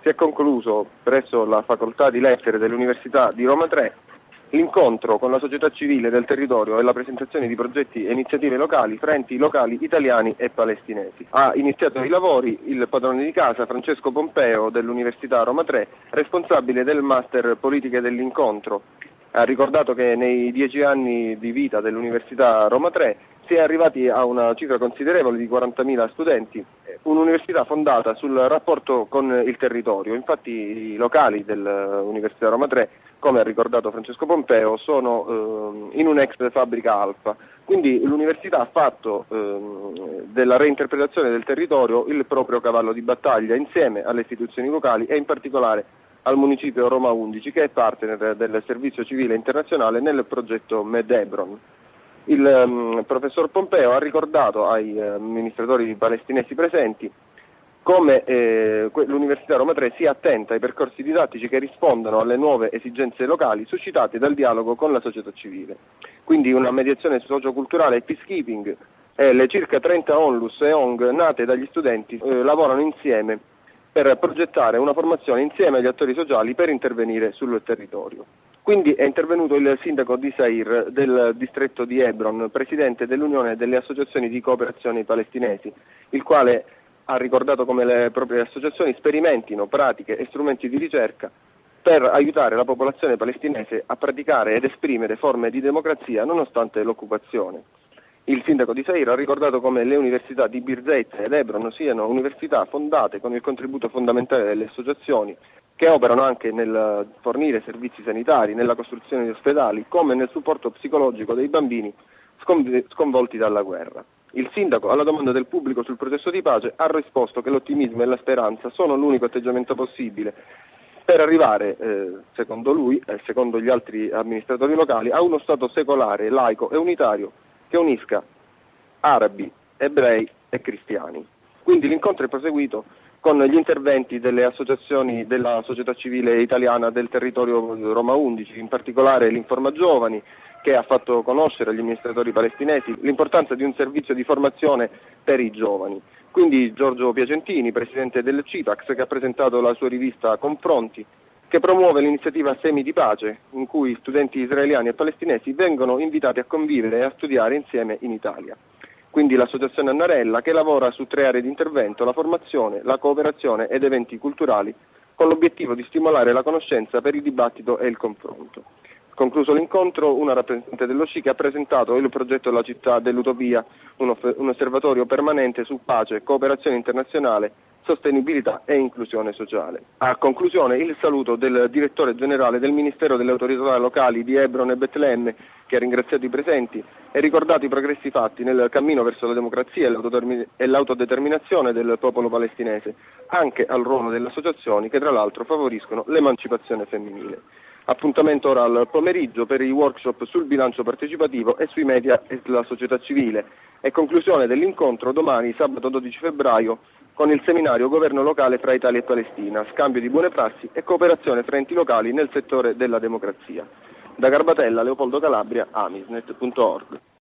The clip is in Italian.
si è concluso presso la Facoltà di Lettere dell'Università di Roma 3 l'incontro con la società civile del territorio e la presentazione di progetti e iniziative locali fra enti locali italiani e palestinesi. Ha iniziato i lavori il padrone di casa Francesco Pompeo dell'Università Roma 3, responsabile del Master Politiche dell'Incontro. Ha ricordato che nei 10 anni di vita dell'Università Roma 3 si è arrivati a una cifra considerevole di 40.000 studenti, un'università fondata sul rapporto con il territorio. Infatti i locali dell'Università Roma 3, come ha ricordato Francesco Pompeo, sono in un'ex fabbrica Alfa. Quindi l'università ha fatto della reinterpretazione del territorio il proprio cavallo di battaglia insieme alle istituzioni locali e in particolare al municipio Roma 11, che è partner del Servizio Civile Internazionale nel progetto Med-Hebron. Il professor Pompeo ha ricordato ai amministratori palestinesi presenti come l'Università Roma 3 sia attenta ai percorsi didattici che rispondano alle nuove esigenze locali suscitate dal dialogo con la società civile. Quindi una mediazione socioculturale e peacekeeping, le circa 30 onlus e ONG nate dagli studenti lavorano insieme per progettare una formazione insieme agli attori sociali per intervenire sul territorio. Quindi è intervenuto il sindaco di Sair del distretto di Hebron, presidente dell'Unione delle Associazioni di Cooperazione Palestinesi, il quale ha ricordato come le proprie associazioni sperimentino pratiche e strumenti di ricerca per aiutare la popolazione palestinese a praticare ed esprimere forme di democrazia nonostante l'occupazione. Il sindaco di Sair ha ricordato come le università di Birzeit ed Hebron siano università fondate con il contributo fondamentale delle associazioni, che operano anche nel fornire servizi sanitari, nella costruzione di ospedali, come nel supporto psicologico dei bambini sconvolti dalla guerra. Il sindaco, alla domanda del pubblico sul processo di pace, ha risposto che l'ottimismo e la speranza sono l'unico atteggiamento possibile per arrivare, secondo lui e secondo gli altri amministratori locali, a uno Stato secolare, laico e unitario che unisca arabi, ebrei e cristiani. Quindi l'incontro è proseguito con gli interventi delle associazioni della società civile italiana del territorio Roma 11, in particolare l'Informa Giovani, che ha fatto conoscere agli amministratori palestinesi l'importanza di un servizio di formazione per i giovani. Quindi Giorgio Piacentini, presidente del CIPAX, che ha presentato la sua rivista Confronti, che promuove l'iniziativa Semi di Pace, in cui studenti israeliani e palestinesi vengono invitati a convivere e a studiare insieme in Italia. Quindi l'associazione Annarella, che lavora su 3 aree di intervento: la formazione, la cooperazione ed eventi culturali, con l'obiettivo di stimolare la conoscenza per il dibattito e il confronto. Concluso l'incontro, una rappresentante dello SCI ha presentato il progetto della città dell'utopia, un osservatorio permanente su pace, cooperazione internazionale, sostenibilità e inclusione sociale. A conclusione il saluto del direttore generale del Ministero delle Autorità Locali di Hebron e Betlemme, che ha ringraziato i presenti e ricordato i progressi fatti nel cammino verso la democrazia e l'autodeterminazione del popolo palestinese, anche al ruolo delle associazioni che tra l'altro favoriscono l'emancipazione femminile. Appuntamento ora al pomeriggio per i workshop sul bilancio partecipativo e sui media e la società civile, e conclusione dell'incontro domani, sabato 12 febbraio, con il seminario Governo locale fra Italia e Palestina, scambio di buone prassi e cooperazione fra enti locali nel settore della democrazia. Da Garbatella, Leopoldo Calabria, amisnet.org.